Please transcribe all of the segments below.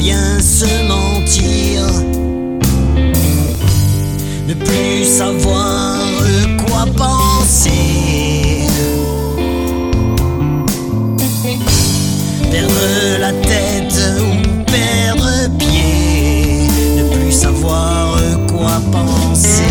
bien se mentir, ne plus savoir quoi penser, perdre la tête ou perdre pied, ne plus savoir quoi penser.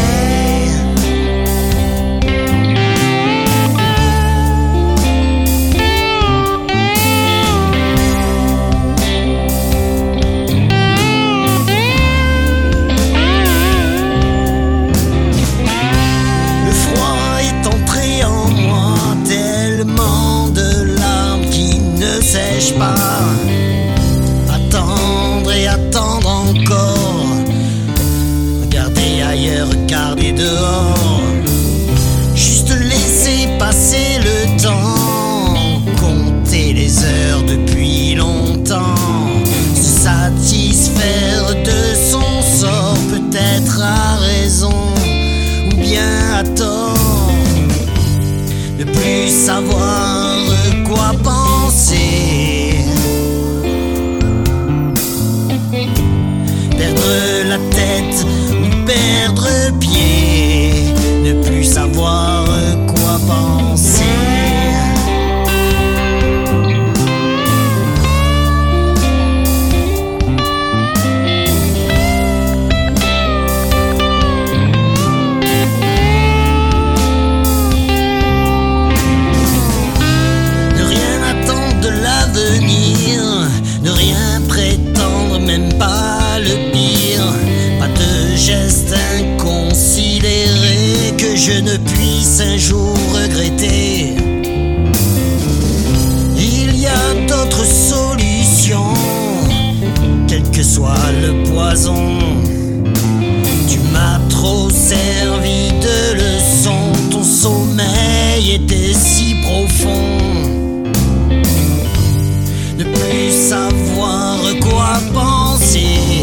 Sèche pas, attendre et attendre encore, regarder ailleurs, regarder dehors, juste laisser passer le temps, compter les heures depuis longtemps, se satisfaire de son sort, peut-être à raison ou bien à tort, ne plus savoir quoi penser, perdre la tête ou perdre pied, ne plus savoir quoi penser. Ne rien prétendre, même pas le pire, pas de geste inconsidéré que je ne puisse un jour regretter. Il y a d'autres solutions, quel que soit le poison. Tu m'as trop servi de leçon, ton sommeil était si profond. Ne plus savoir quoi penser,